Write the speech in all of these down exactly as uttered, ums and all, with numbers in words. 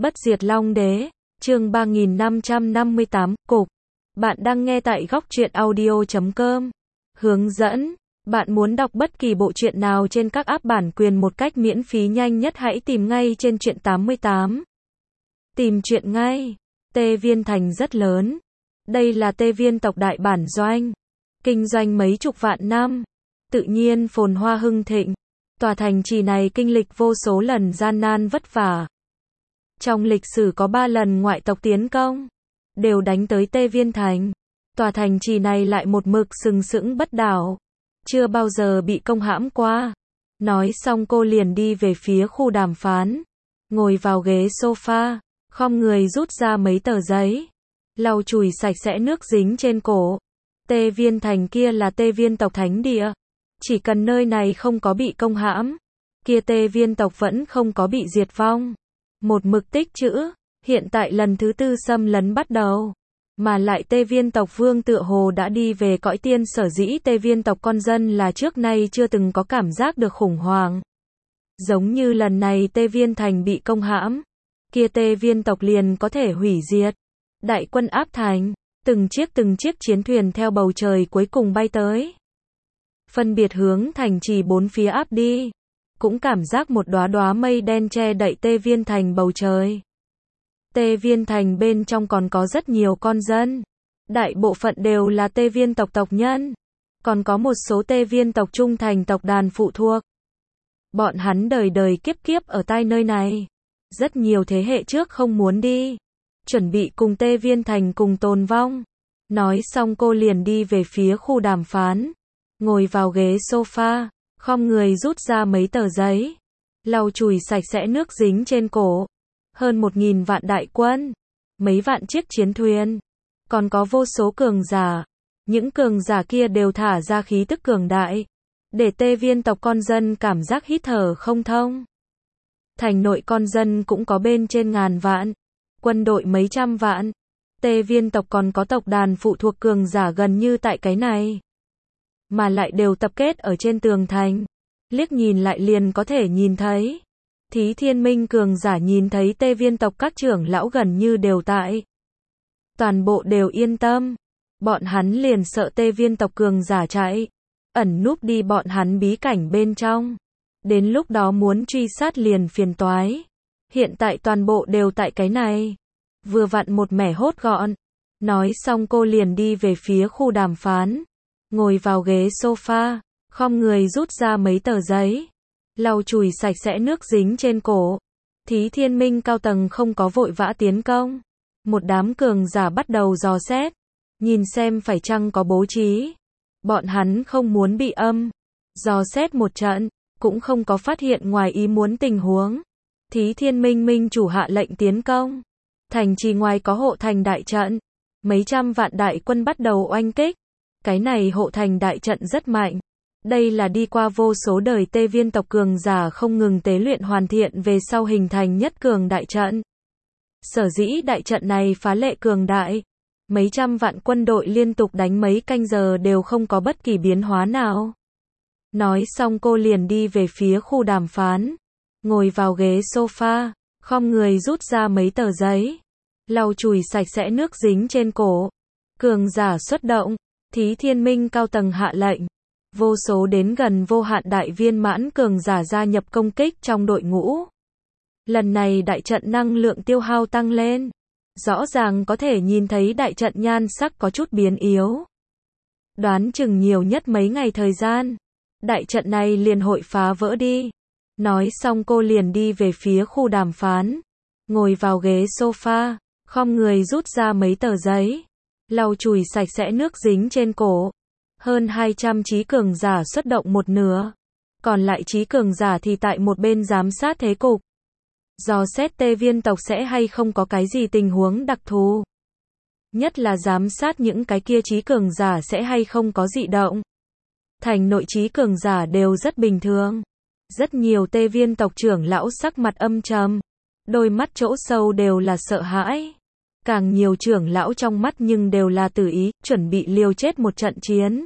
Bất diệt Long Đế, chương ba nghìn năm trăm năm mươi tám, Cục. Bạn đang nghe tại góc truyện audio chấm com. Hướng dẫn. Bạn muốn đọc bất kỳ bộ truyện nào trên các app bản quyền một cách miễn phí nhanh nhất, hãy tìm ngay trên truyện tám mươi tám. Tìm truyện ngay. Tê Viên Thành rất lớn. Đây là Tê Viên tộc đại bản doanh. Kinh doanh mấy chục vạn năm. Tự nhiên phồn hoa hưng thịnh. Tòa thành trì này kinh lịch vô số lần gian nan vất vả. Trong lịch sử có ba lần ngoại tộc tiến công, đều đánh tới Tê Viên Thành. Tòa thành trì này lại một mực sừng sững bất đảo, chưa bao giờ bị công hãm qua. Nói xong cô liền đi về phía khu đàm phán, ngồi vào ghế sofa, khom người rút ra mấy tờ giấy, lau chùi sạch sẽ nước dính trên cổ. Tê Viên Thành kia là Tê Viên tộc thánh địa, chỉ cần nơi này không có bị công hãm, kia Tê Viên tộc vẫn không có bị diệt vong. Một mực tích trữ, hiện tại lần thứ tư xâm lấn bắt đầu, mà lại Tê Viên tộc vương tựa hồ đã đi về cõi tiên, sở dĩ Tê Viên tộc con dân là trước nay chưa từng có cảm giác được khủng hoảng. Giống như lần này Tê Viên Thành bị công hãm, kia Tê Viên tộc liền có thể hủy diệt. Đại quân áp thành, từng chiếc từng chiếc chiến thuyền theo bầu trời cuối cùng bay tới, phân biệt hướng thành trì bốn phía áp đi. Cũng cảm giác một đóa đóa mây đen che đậy Tê Viên Thành bầu trời. Tê Viên Thành bên trong còn có rất nhiều con dân, đại bộ phận đều là Tê Viên tộc tộc nhân, còn có một số Tê Viên tộc trung thành tộc đàn phụ thuộc. Bọn hắn đời đời kiếp kiếp ở tại nơi này, rất nhiều thế hệ trước không muốn đi, chuẩn bị cùng Tê Viên Thành cùng tồn vong. Nói xong cô liền đi về phía khu đàm phán, ngồi vào ghế sofa, khom người rút ra mấy tờ giấy, lau chùi sạch sẽ nước dính trên cổ. Hơn một nghìn vạn đại quân, mấy vạn chiếc chiến thuyền, còn có vô số cường giả. Những cường giả kia đều thả ra khí tức cường đại, để Tê Viên tộc con dân cảm giác hít thở không thông. Thành nội con dân cũng có bên trên ngàn vạn, quân đội mấy trăm vạn. Tê Viên tộc còn có tộc đàn phụ thuộc cường giả gần như tại cái này, mà lại đều tập kết ở trên tường thành, liếc nhìn lại liền có thể nhìn thấy. Thí Thiên Minh cường giả nhìn thấy Tê Viên tộc các trưởng lão gần như đều tại, toàn bộ đều yên tâm. Bọn hắn liền sợ Tê Viên tộc cường giả chạy, ẩn núp đi bọn hắn bí cảnh bên trong, đến lúc đó muốn truy sát liền phiền toái. Hiện tại toàn bộ đều tại cái này, vừa vặn một mẻ hốt gọn. Nói xong cô liền đi về phía khu đàm phán, ngồi vào ghế sofa, khom người rút ra mấy tờ giấy, lau chùi sạch sẽ nước dính trên cổ. Thí Thiên Minh cao tầng không có vội vã tiến công, một đám cường giả bắt đầu dò xét, nhìn xem phải chăng có bố trí. Bọn hắn không muốn bị âm, dò xét một trận, cũng không có phát hiện ngoài ý muốn tình huống. Thí Thiên Minh minh chủ hạ lệnh tiến công, thành trì ngoài có hộ thành đại trận, mấy trăm vạn đại quân bắt đầu oanh kích. Cái này hộ thành đại trận rất mạnh. Đây là đi qua vô số đời Tê Viên tộc cường giả không ngừng tế luyện hoàn thiện về sau hình thành nhất cường đại trận. Sở dĩ đại trận này phá lệ cường đại, mấy trăm vạn quân đội liên tục đánh mấy canh giờ đều không có bất kỳ biến hóa nào. Nói xong cô liền đi về phía khu đàm phán, ngồi vào ghế sofa, khom người rút ra mấy tờ giấy, lau chùi sạch sẽ nước dính trên cổ. Cường giả xuất động, Thí Thiên Minh cao tầng hạ lệnh, vô số đến gần vô hạn đại viên mãn cường giả gia nhập công kích trong đội ngũ. Lần này đại trận năng lượng tiêu hao tăng lên, rõ ràng có thể nhìn thấy đại trận nhan sắc có chút biến yếu. Đoán chừng nhiều nhất mấy ngày thời gian, đại trận này liền hội phá vỡ đi. Nói xong cô liền đi về phía khu đàm phán, ngồi vào ghế sofa, khom người rút ra mấy tờ giấy, lau chùi sạch sẽ nước dính trên cổ. Hơn hai trăm trí cường giả xuất động một nửa, còn lại trí cường giả thì tại một bên giám sát thế cục, dò xét Tê Viên tộc sẽ hay không có cái gì tình huống đặc thù, nhất là giám sát những cái kia trí cường giả sẽ hay không có dị động. Thành nội trí cường giả đều rất bình thường, rất nhiều Tê Viên tộc trưởng lão sắc mặt âm trầm, đôi mắt chỗ sâu đều là sợ hãi. Càng nhiều trưởng lão trong mắt nhưng đều là tử ý, chuẩn bị liều chết một trận chiến.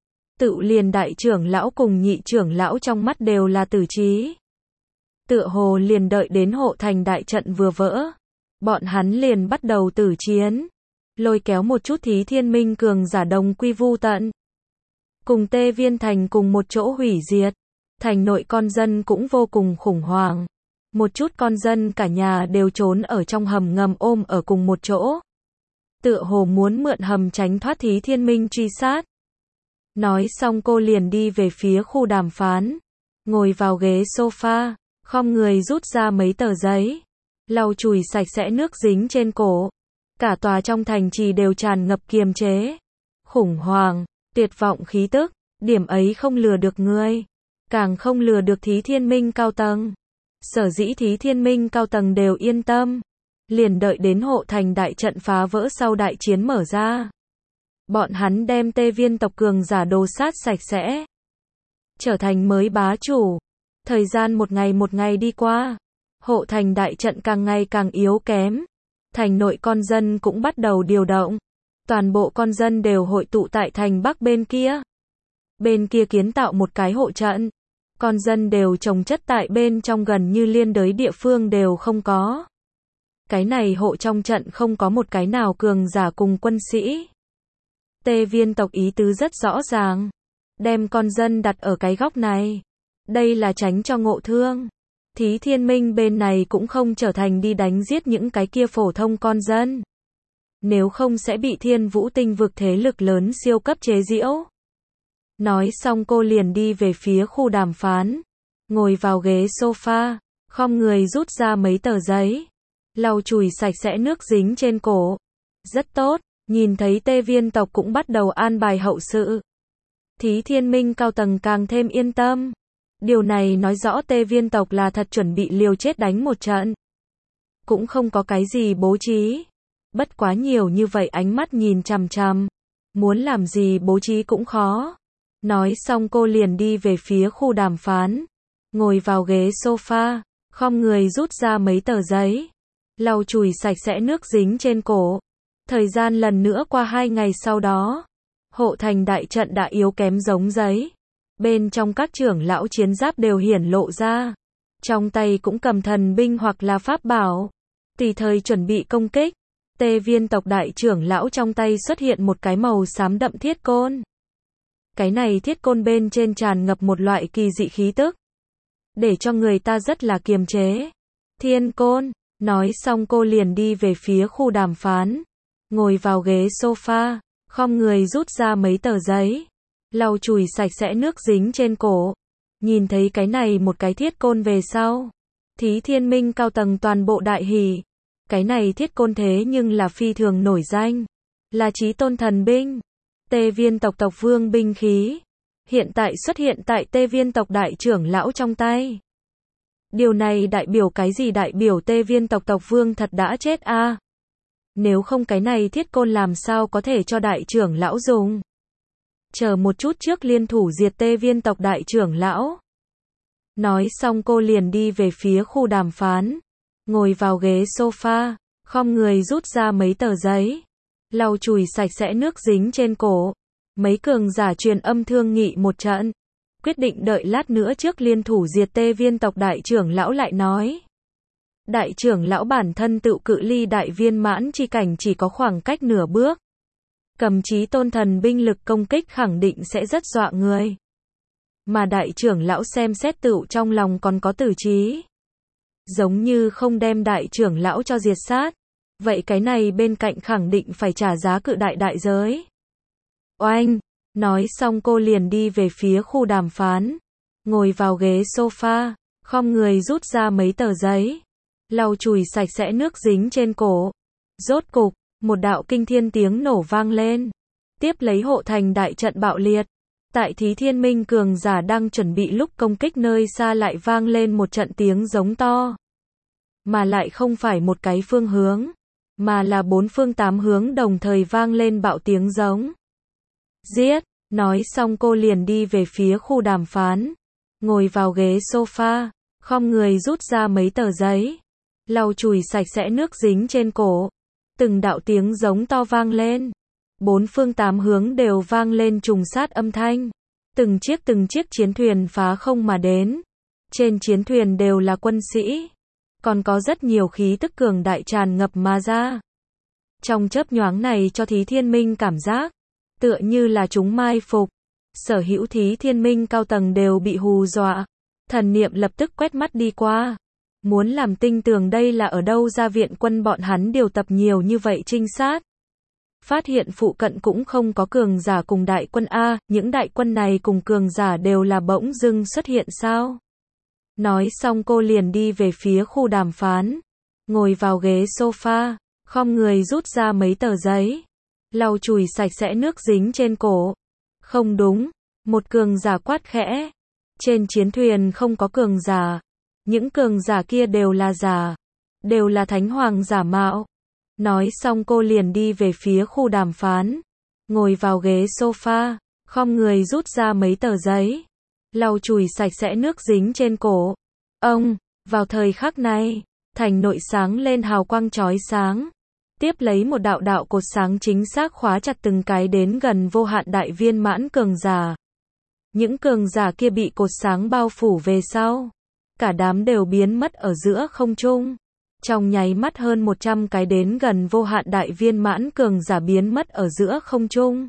Tự liền đại trưởng lão cùng nhị trưởng lão trong mắt đều là tử trí. Tựa hồ liền đợi đến hộ thành đại trận vừa vỡ, bọn hắn liền bắt đầu tử chiến, lôi kéo một chút thí thiên minh cường giả đồng quy vu tận. Cùng Tê Viên thành cùng một chỗ hủy diệt, thành nội con dân cũng vô cùng khủng hoảng. Một chút con dân cả nhà đều trốn ở trong hầm ngầm ôm ở cùng một chỗ. Tựa hồ muốn mượn hầm tránh thoát thí thiên minh truy sát. Nói xong cô liền đi về phía khu đàm phán. Ngồi vào ghế sofa, khom người rút ra mấy tờ giấy. Lau chùi sạch sẽ nước dính trên cổ. Cả tòa trong thành trì đều tràn ngập kiềm chế. Khủng hoảng, tuyệt vọng khí tức. Điểm ấy không lừa được ngươi. Càng không lừa được thí thiên minh cao tầng. Sở dĩ thí thiên minh cao tầng đều yên tâm. Liền đợi đến hộ thành đại trận phá vỡ sau đại chiến mở ra. Bọn hắn đem Tê Viên tộc cường giả đồ sát sạch sẽ. Trở thành mới bá chủ. Thời gian một ngày một ngày đi qua. Hộ thành đại trận càng ngày càng yếu kém. Thành nội con dân cũng bắt đầu điều động. Toàn bộ con dân đều hội tụ tại thành Bắc bên kia. Bên kia kiến tạo một cái hộ trận. Con dân đều chồng chất tại bên trong gần như liên đới địa phương đều không có. Cái này hộ trong trận không có một cái nào cường giả cùng quân sĩ. Tê Viên tộc ý tứ rất rõ ràng. Đem con dân đặt ở cái góc này. Đây là tránh cho ngộ thương. Thí thiên minh bên này cũng không trở thành đi đánh giết những cái kia phổ thông con dân. Nếu không sẽ bị thiên vũ tinh vực thế lực lớn siêu cấp chế giễu. Nói xong cô liền đi về phía khu đàm phán. Ngồi vào ghế sofa, khom người rút ra mấy tờ giấy. Lau chùi sạch sẽ nước dính trên cổ. Rất tốt, nhìn thấy Tê Viên tộc cũng bắt đầu an bài hậu sự. Thí thiên minh cao tầng càng thêm yên tâm. Điều này nói rõ Tê Viên tộc là thật chuẩn bị liều chết đánh một trận. Cũng không có cái gì bố trí. Bất quá nhiều như vậy ánh mắt nhìn chằm chằm. Muốn làm gì bố trí cũng khó. Nói xong cô liền đi về phía khu đàm phán. Ngồi vào ghế sofa, khom người rút ra mấy tờ giấy. Lau chùi sạch sẽ nước dính trên cổ. Thời gian lần nữa qua hai ngày sau đó. Hộ thành đại trận đã yếu kém giống giấy. Bên trong các trưởng lão chiến giáp đều hiển lộ ra. Trong tay cũng cầm thần binh hoặc là pháp bảo. Tùy thời chuẩn bị công kích. Tê Viên tộc đại trưởng lão trong tay xuất hiện một cái màu xám đậm thiết côn. Cái này thiết côn bên trên tràn ngập một loại kỳ dị khí tức. Để cho người ta rất là kiềm chế. Thiên côn. Nói xong cô liền đi về phía khu đàm phán. Ngồi vào ghế sofa, khom người rút ra mấy tờ giấy. Lau chùi sạch sẽ nước dính trên cổ. Nhìn thấy cái này một cái thiết côn về sau. Thí thiên minh cao tầng toàn bộ đại hỉ. Cái này thiết côn thế nhưng là phi thường nổi danh. Là chí tôn thần binh. Tê Viên tộc tộc vương binh khí. Hiện tại xuất hiện tại Tê Viên tộc đại trưởng lão trong tay. Điều này đại biểu cái gì? Đại biểu Tê Viên tộc tộc vương thật đã chết a. À? Nếu không cái này thiết côn làm sao có thể cho đại trưởng lão dùng? Chờ một chút, trước liên thủ diệt Tê Viên tộc đại trưởng lão. Nói xong cô liền đi về phía khu đàm phán. Ngồi vào ghế sofa, khom người rút ra mấy tờ giấy. Lau chùi sạch sẽ nước dính trên cổ. Mấy cường giả truyền âm thương nghị một trận. Quyết định đợi lát nữa trước liên thủ diệt Tê Viên tộc đại trưởng lão lại nói. Đại trưởng lão bản thân tự cự ly đại viên mãn chi cảnh chỉ có khoảng cách nửa bước. Cầm chí tôn thần binh lực công kích khẳng định sẽ rất dọa người. Mà đại trưởng lão xem xét tựu trong lòng còn có tử trí. Giống như không đem đại trưởng lão cho diệt sát. Vậy cái này bên cạnh khẳng định phải trả giá cự đại đại giới. Oanh! Nói xong cô liền đi về phía khu đàm phán. Ngồi vào ghế sofa, khom người rút ra mấy tờ giấy. Lau chùi sạch sẽ nước dính trên cổ. Rốt cục, một đạo kinh thiên tiếng nổ vang lên. Tiếp lấy hộ thành đại trận bạo liệt. Tại thí thiên minh cường giả đang chuẩn bị lúc công kích nơi xa lại vang lên một trận tiếng giống to. Mà lại không phải một cái phương hướng. Mà là bốn phương tám hướng đồng thời vang lên bạo tiếng giống. Giết! Nói xong cô liền đi về phía khu đàm phán. Ngồi vào ghế sofa, khom người rút ra mấy tờ giấy. Lau chùi sạch sẽ nước dính trên cổ. Từng đạo tiếng giống to vang lên. Bốn phương tám hướng đều vang lên trùng sát âm thanh. Từng chiếc từng chiếc chiến thuyền phá không mà đến. Trên chiến thuyền đều là quân sĩ. còn có rất nhiều khí tức cường đại tràn ngập mà ra. Trong chớp nhoáng này cho Thí Thiên Minh cảm giác, tựa như là chúng mai phục. Sở hữu Thí Thiên Minh cao tầng đều bị hù dọa. Thần niệm lập tức quét mắt đi qua. Muốn làm tinh tường đây là ở đâu ra viện quân bọn hắn điều tập nhiều như vậy trinh sát. Phát hiện phụ cận cũng không có cường giả cùng đại quân A, những đại quân này cùng cường giả đều là bỗng dưng xuất hiện sao? Nói xong cô liền đi về phía khu đàm phán. Ngồi vào ghế sofa, khom người rút ra mấy tờ giấy. Lau chùi sạch sẽ nước dính trên cổ. Không đúng, một cường giả quát khẽ. Trên chiến thuyền không có cường giả. Những cường giả kia đều là giả. Đều là thánh hoàng giả mạo. Nói xong cô liền đi về phía khu đàm phán. Ngồi vào ghế sofa, khom người rút ra mấy tờ giấy. Lau chùi sạch sẽ nước dính trên cổ. Ông, vào thời khắc này, thành nội sáng lên hào quang chói sáng. Tiếp lấy một đạo đạo cột sáng chính xác khóa chặt từng cái đến gần vô hạn đại viên mãn cường giả. Những cường giả kia bị cột sáng bao phủ về sau. Cả đám đều biến mất ở giữa không trung. Trong nháy mắt hơn một trăm cái đến gần vô hạn đại viên mãn cường giả biến mất ở giữa không trung.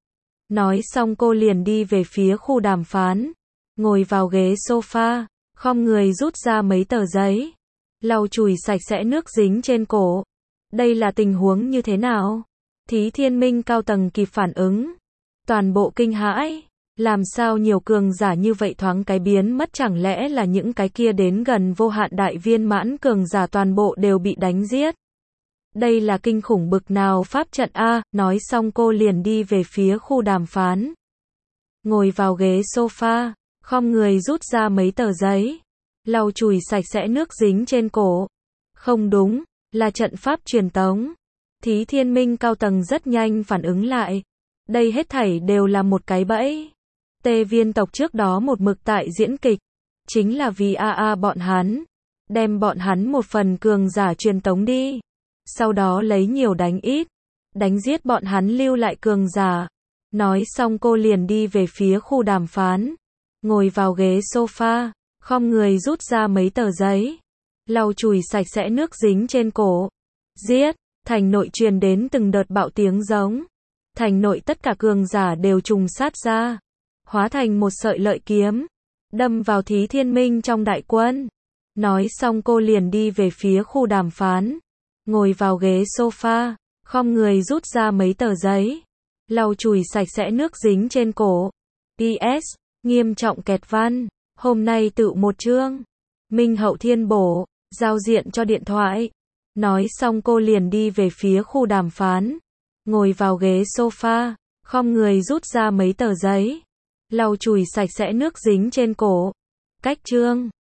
Nói xong cô liền đi về phía khu đàm phán. Ngồi vào ghế sofa, khom người rút ra mấy tờ giấy. Lau chùi sạch sẽ nước dính trên cổ. Đây là tình huống như thế nào? Thí Thiên Minh cao tầng kịp phản ứng. Toàn bộ kinh hãi. Làm sao nhiều cường giả như vậy thoáng cái biến mất, chẳng lẽ là những cái kia đến gần vô hạn đại viên mãn cường giả toàn bộ đều bị đánh giết? Đây là kinh khủng bực nào pháp trận A, nói xong cô liền đi về phía khu đàm phán. Ngồi vào ghế sofa, khom người rút ra mấy tờ giấy. Lau chùi sạch sẽ nước dính trên cổ. Không đúng, là trận pháp truyền tống. Thí Thiên Minh cao tầng rất nhanh phản ứng lại. Đây hết thảy đều là một cái bẫy. Tê Viên tộc trước đó một mực tại diễn kịch. Chính là vì a a bọn hắn. Đem bọn hắn một phần cường giả truyền tống đi. Sau đó lấy nhiều đánh ít. Đánh giết bọn hắn lưu lại cường giả. Nói xong cô liền đi về phía khu đàm phán. Ngồi vào ghế sofa, khom người rút ra mấy tờ giấy. Lau chùi sạch sẽ nước dính trên cổ. Giết, thành nội truyền đến từng đợt bạo tiếng giống. Thành nội tất cả cường giả đều trùng sát ra. Hóa thành một sợi lợi kiếm. Đâm vào Thí Thiên Minh trong đại quân. Nói xong cô liền đi về phía khu đàm phán. Ngồi vào ghế sofa, khom người rút ra mấy tờ giấy. Lau chùi sạch sẽ nước dính trên cổ. pê ét, nghiêm trọng kẹt văn. Hôm nay tự một chương. Minh hậu thiên bổ, giao diện cho điện thoại. Nói xong cô liền đi về phía khu đàm phán. Ngồi vào ghế sofa, khom người rút ra mấy tờ giấy. Lau chùi sạch sẽ nước dính trên cổ. Cách chương.